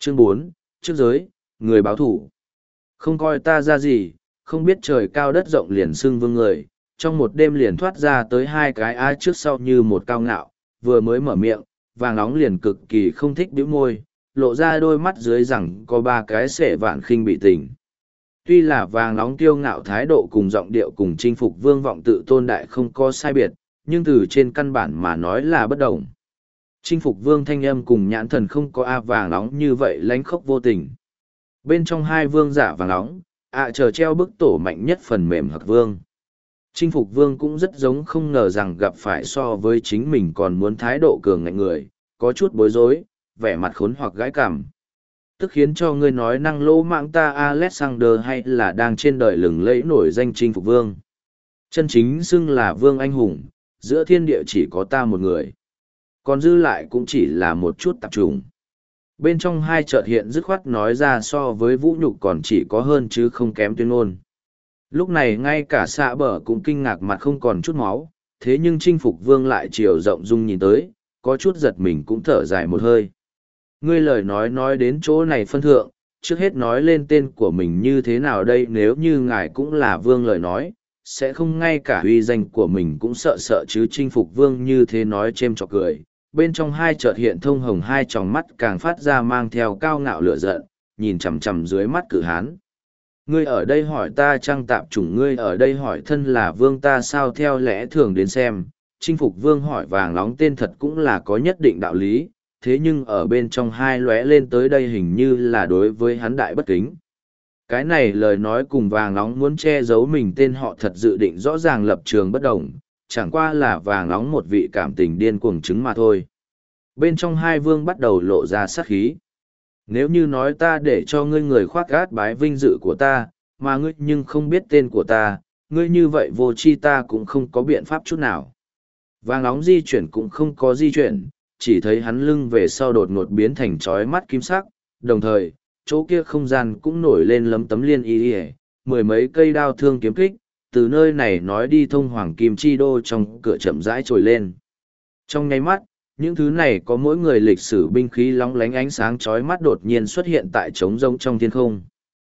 Chương 4, trước giới, người báo thủ. Không coi ta ra gì, không biết trời cao đất rộng liền xưng vương người, trong một đêm liền thoát ra tới hai cái ai trước sau như một cao ngạo, vừa mới mở miệng, vàng nóng liền cực kỳ không thích bĩu môi, lộ ra đôi mắt dưới rằng có ba cái sệ vạn khinh bị tình. Tuy là vàng nóng kiêu ngạo thái độ cùng giọng điệu cùng chinh phục vương vọng tự tôn đại không có sai biệt, nhưng từ trên căn bản mà nói là bất đồng. Chinh phục vương thanh âm cùng nhãn thần không có a vàng nóng như vậy lánh khóc vô tình. Bên trong hai vương giả vàng nóng, chờ treo bức tổ mạnh nhất phần mềm hạc vương. Chinh phục vương cũng rất giống không ngờ rằng gặp phải so với chính mình còn muốn thái độ cường ngạnh người, có chút bối rối, vẻ mặt khốn hoặc gãi cảm. Tức khiến cho ngươi nói năng lỗ mạng ta Alexander hay là đang trên đời lừng lẫy nổi danh chinh phục vương. Chân chính xưng là vương anh hùng, giữa thiên địa chỉ có ta một người. Còn dư lại cũng chỉ là một chút tạp trùng. Bên trong hai chợt hiện dứt khoát nói ra so với vũ nhục còn chỉ có hơn chứ không kém tuyên ngôn. Lúc này ngay cả xạ bờ cũng kinh ngạc mặt không còn chút máu, thế nhưng chinh phục vương lại chiều rộng dung nhìn tới, có chút giật mình cũng thở dài một hơi. Ngươi lời nói đến chỗ này phân thượng, trước hết nói lên tên của mình như thế nào đây nếu như ngài cũng là vương lời nói, sẽ không ngay cả uy danh của mình cũng sợ chứ chinh phục vương như thế nói chêm chọc cười. Bên trong hai chợt hiện thông hồng hai tròng mắt càng phát ra mang theo cao ngạo lửa giận, nhìn chằm chằm dưới mắt cử hán. Ngươi ở đây hỏi ta trăng tạp chủng ngươi ở đây hỏi thân là vương ta sao theo lẽ thường đến xem, chinh phục vương hỏi vàng nóng tên thật cũng là có nhất định đạo lý, thế nhưng ở bên trong hai lóe lên tới đây hình như là đối với hắn đại bất kính. Cái này lời nói cùng vàng nóng muốn che giấu mình tên họ thật dự định rõ ràng lập trường bất đồng, chẳng qua là vàng nóng một vị cảm tình điên cuồng chứng mà thôi. Bên trong hai vương bắt đầu lộ ra sát khí. Nếu như nói ta để cho ngươi người khoác gát bái vinh dự của ta, mà ngươi nhưng không biết tên của ta, ngươi như vậy vô chi ta cũng không có biện pháp chút nào. Vàng nóng di chuyển cũng không có di chuyển, chỉ thấy hắn lưng về sau đột ngột biến thành chói mắt kim sắc, đồng thời, chỗ kia không gian cũng nổi lên lấm tấm liên y y, mười mấy cây đao thương kiếm kích, từ nơi này nói đi thông hoàng kim chi đô trong cửa chậm rãi trồi lên. Trong nháy mắt, những thứ này có mỗi người lịch sử binh khí lóng lánh ánh sáng chói mắt đột nhiên xuất hiện tại trống rỗng trong thiên không.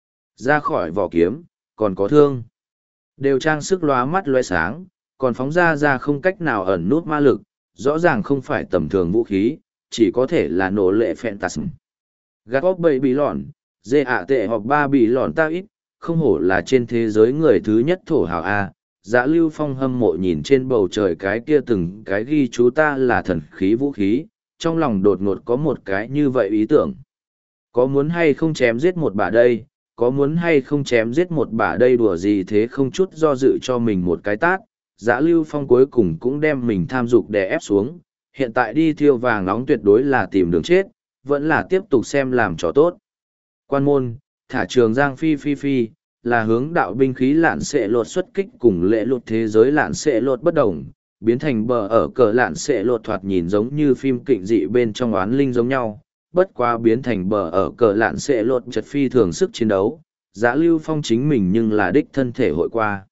Ra khỏi vỏ kiếm, còn có thương. Đều trang sức lóa mắt lóe sáng, còn phóng ra không cách nào ẩn nút ma lực, rõ ràng không phải tầm thường vũ khí, chỉ có thể là nổ lệ phantasm. Gạt óc bầy bị lòn, dê ạ tệ hoặc ba bị lòn ta ít, không hổ là trên thế giới người thứ nhất thổ hào A. Dạ Lưu Phong hâm mộ nhìn trên bầu trời cái kia từng cái ghi chú ta là thần khí vũ khí, trong lòng đột ngột có một cái như vậy ý tưởng. Có muốn hay không chém giết một bả đây, có muốn hay không chém giết một bả đây đùa gì thế không chút do dự cho mình một cái tát. Dạ Lưu Phong cuối cùng cũng đem mình tham dục đè ép xuống, hiện tại đi thiêu vàng nóng tuyệt đối là tìm đường chết, vẫn là tiếp tục xem làm trò tốt. Quan môn, thả trường giang phi, là hướng đạo binh khí lạn xệ lột xuất kích cùng lệ lột thế giới lạn xệ lột bất đồng, biến thành bờ ở cờ lạn xệ lột thoạt nhìn giống như phim kịnh dị bên trong oán linh giống nhau, bất quá biến thành bờ ở cờ lạn xệ lột chật phi thường sức chiến đấu, Dạ Lưu Phong chính mình nhưng là đích thân thể hội qua.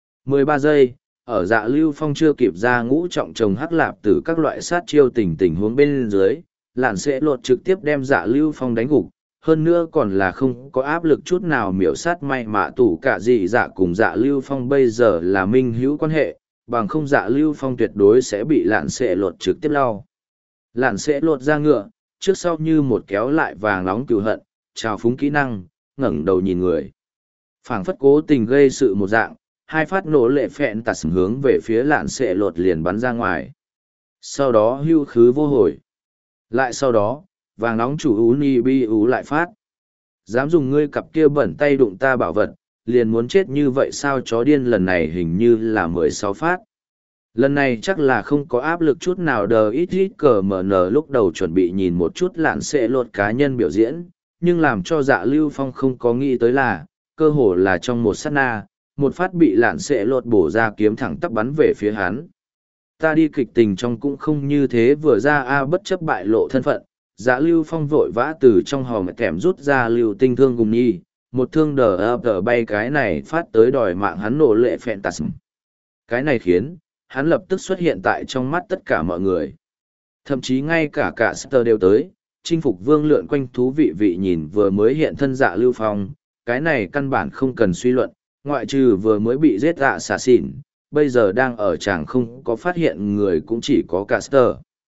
13 giây, ở Dạ Lưu Phong chưa kịp ra ngũ trọng trồng hắc lạp từ các loại sát chiêu tình huống bên dưới, lạn xệ lột trực tiếp đem Dạ Lưu Phong đánh gục. Hơn nữa còn là không có áp lực chút nào miểu sát may mạ tủ cả gì Dạ cùng Dạ Lưu Phong bây giờ là minh hữu quan hệ, bằng không Dạ Lưu Phong tuyệt đối sẽ bị lạn xệ lột trực tiếp lau. Lạn xệ lột ra ngựa, trước sau như một kéo lại vàng nóng cừu hận, trào phúng kỹ năng, ngẩng đầu nhìn người. Phảng phất cố tình gây sự một dạng, hai phát nổ lệ phẹn tạt hướng về phía lạn xệ lột liền bắn ra ngoài. Sau đó hưu khứ vô hồi. Lại sau đó, vàng nóng chủ Uni Bi Ú lại phát. Dám dùng ngươi cặp kia bẩn tay đụng ta bảo vật, liền muốn chết như vậy sao chó điên lần này hình như là 16 phát. Lần này chắc là không có áp lực chút nào đờ ít cờ mở nở lúc đầu chuẩn bị nhìn một chút lạn xệ lột cá nhân biểu diễn, nhưng làm cho Dạ Lưu Phong không có nghĩ tới là, cơ hồ là trong một sát na, một phát bị lạn xệ lột bổ ra kiếm thẳng tắp bắn về phía hắn. Ta đi kịch tình trong cũng không như thế vừa ra bất chấp bại lộ thân phận. Dạ Lưu Phong vội vã từ trong hòm kèm rút ra lưu tinh thương cùng nhi, một thương đờ bay cái này phát tới đòi mạng hắn nổ lệ phantasm. Cái này khiến, hắn lập tức xuất hiện tại trong mắt tất cả mọi người. Thậm chí ngay cả Star đều tới, chinh phục vương lượn quanh thú vị vị nhìn vừa mới hiện thân Dạ Lưu Phong, cái này căn bản không cần suy luận, ngoại trừ vừa mới bị giết dạ xà xỉn, bây giờ đang ở chàng không có phát hiện người cũng chỉ có Caster.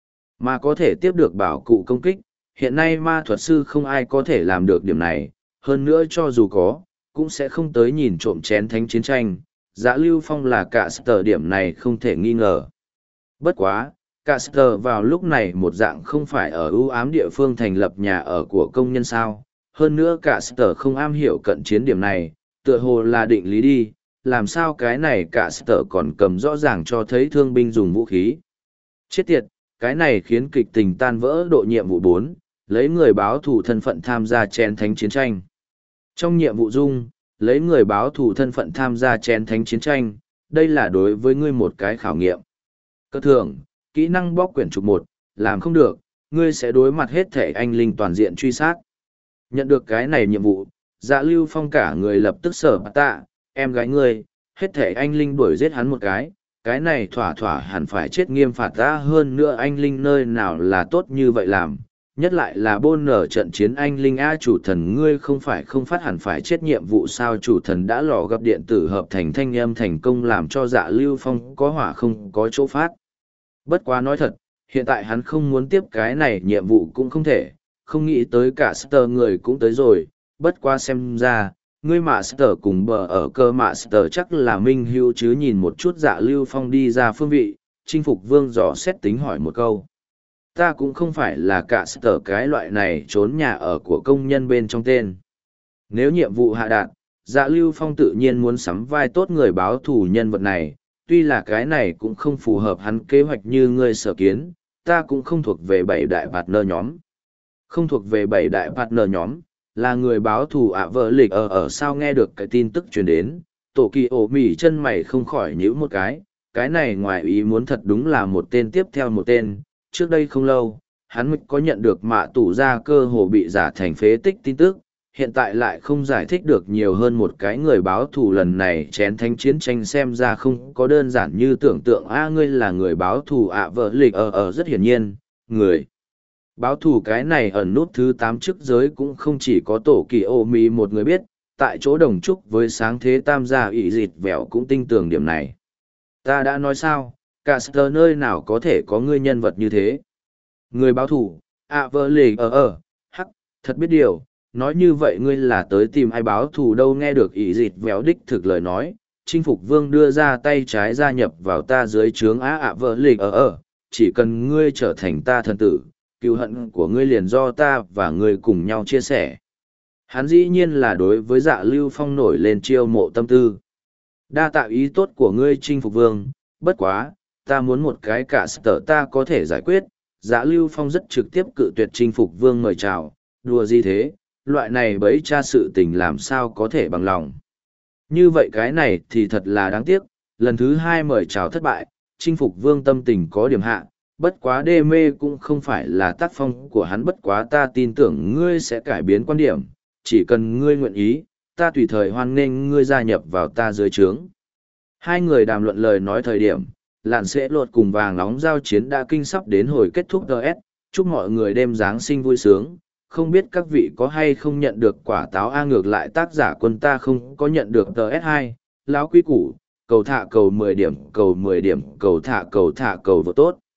Mà có thể tiếp được bảo cụ công kích, hiện nay ma thuật sư không ai có thể làm được điểm này, hơn nữa cho dù có, cũng sẽ không tới nhìn trộm chén thánh chiến tranh. Dạ Lưu Phong là Caster, điểm này không thể nghi ngờ. Bất quá, Caster vào lúc này một dạng không phải ở ưu ám địa phương thành lập nhà ở của công nhân sao. Hơn nữa Caster không am hiểu cận chiến điểm này, tựa hồ là định lý đi, làm sao cái này Caster còn cầm rõ ràng cho thấy thương binh dùng vũ khí. Chết tiệt, cái này khiến kịch tình tan vỡ. Độ nhiệm vụ 4, lấy người báo thù thân phận tham gia chén thánh chiến tranh. Trong nhiệm vụ dung, lấy người báo thù thân phận tham gia chén thánh chiến tranh, đây là đối với ngươi một cái khảo nghiệm. Cơ thường, kỹ năng bóc quyển trục 1, làm không được, ngươi sẽ đối mặt hết thể anh linh toàn diện truy sát. Nhận được cái này nhiệm vụ, Dạ Lưu Phong cả người lập tức sở tạ, em gái ngươi, hết thể anh linh đuổi giết hắn một cái này thỏa thỏa hẳn phải chết nghiêm phạt ta. Hơn nữa anh linh nơi nào là tốt như vậy làm, nhất lại là bôn nở trận chiến anh linh a. Chủ thần ngươi không phải không phát hẳn phải chết nhiệm vụ sao? Chủ thần đã lò gặp điện tử hợp thành thanh âm thành công, làm cho Dạ Lưu Phong có hỏa không có chỗ phát. Bất quá nói thật, hiện tại hắn không muốn tiếp cái này nhiệm vụ cũng không thể, không nghĩ tới cả Master người cũng tới rồi. Bất quá xem ra, ngươi Master cùng bờ ở cơ Master chắc là minh hữu chứ. Nhìn một chút Dạ Lưu Phong đi ra phương vị, chinh phục vương dò xét tính hỏi một câu. Ta cũng không phải là cả Master cái loại này trốn nhà ở của công nhân bên trong tên. Nếu nhiệm vụ hạ đạt, Dạ Lưu Phong tự nhiên muốn sắm vai tốt người báo thù nhân vật này, tuy là cái này cũng không phù hợp hắn kế hoạch như ngươi sở kiến. Ta cũng không thuộc về 7 đại partner nhóm. Không thuộc về 7 đại partner nhóm, là người báo thù ạ vợ lịch ở sao. Nghe được cái tin tức truyền đến, tổ kỳ ổ mỉ chân mày không khỏi nhíu một cái này ngoài ý muốn thật đúng là một tên tiếp theo một tên. Trước đây không lâu, hắn mới có nhận được mạ tủ ra cơ hồ bị giả thành phế tích tin tức, hiện tại lại không giải thích được nhiều hơn một cái người báo thù. Lần này chén thánh chiến tranh xem ra không có đơn giản như tưởng tượng a. Ngươi là người báo thù ạ vợ lịch ở rất hiển nhiên, người báo thù cái này ẩn nút thứ 8 chức giới cũng không chỉ có tổ kỳ ô mì một người biết, tại chỗ đồng trúc với sáng thế tam gia ỷ dịt vẹo cũng tin tưởng điểm này. Ta đã nói sao, Caster nơi nào có thể có ngươi nhân vật như thế. Người báo thù, vợ lì hắc, thật biết điều, nói như vậy ngươi là tới tìm ai báo thù đâu. Nghe được ỷ dịt vẹo đích thực lời nói, chinh phục vương đưa ra tay trái gia nhập vào ta dưới trướng vợ lì chỉ cần ngươi trở thành ta thần tử, cựu hận của ngươi liền do ta và ngươi cùng nhau chia sẻ. Hắn dĩ nhiên là đối với Dạ Lưu Phong nổi lên chiêu mộ tâm tư. Đa tạ ý tốt của ngươi chinh phục vương, bất quá, ta muốn một cái cả sở ta có thể giải quyết. Dạ Lưu Phong rất trực tiếp cự tuyệt chinh phục vương mời chào, đùa gì thế, loại này bấy cha sự tình làm sao có thể bằng lòng. Như vậy cái này thì thật là đáng tiếc, lần thứ 2 mời chào thất bại, chinh phục vương tâm tình có điểm hạ. Bất quá đê mê cũng không phải là tác phong của hắn. Bất quá ta tin tưởng ngươi sẽ cải biến quan điểm, chỉ cần ngươi nguyện ý, ta tùy thời hoan nghênh ngươi gia nhập vào ta dưới trướng. Hai người đàm luận lời nói thời điểm, lạn sẽ lột cùng vàng nóng giao chiến đã kinh sắp đến hồi kết thúc DS. Chúc mọi người đêm Giáng sinh vui sướng. Không biết các vị có hay không nhận được quả táo ngược lại tác giả quân ta không có nhận được DS2, lão quý củ, cầu thả cầu 10 điểm, cầu 10 điểm, cầu thả cầu vô tốt.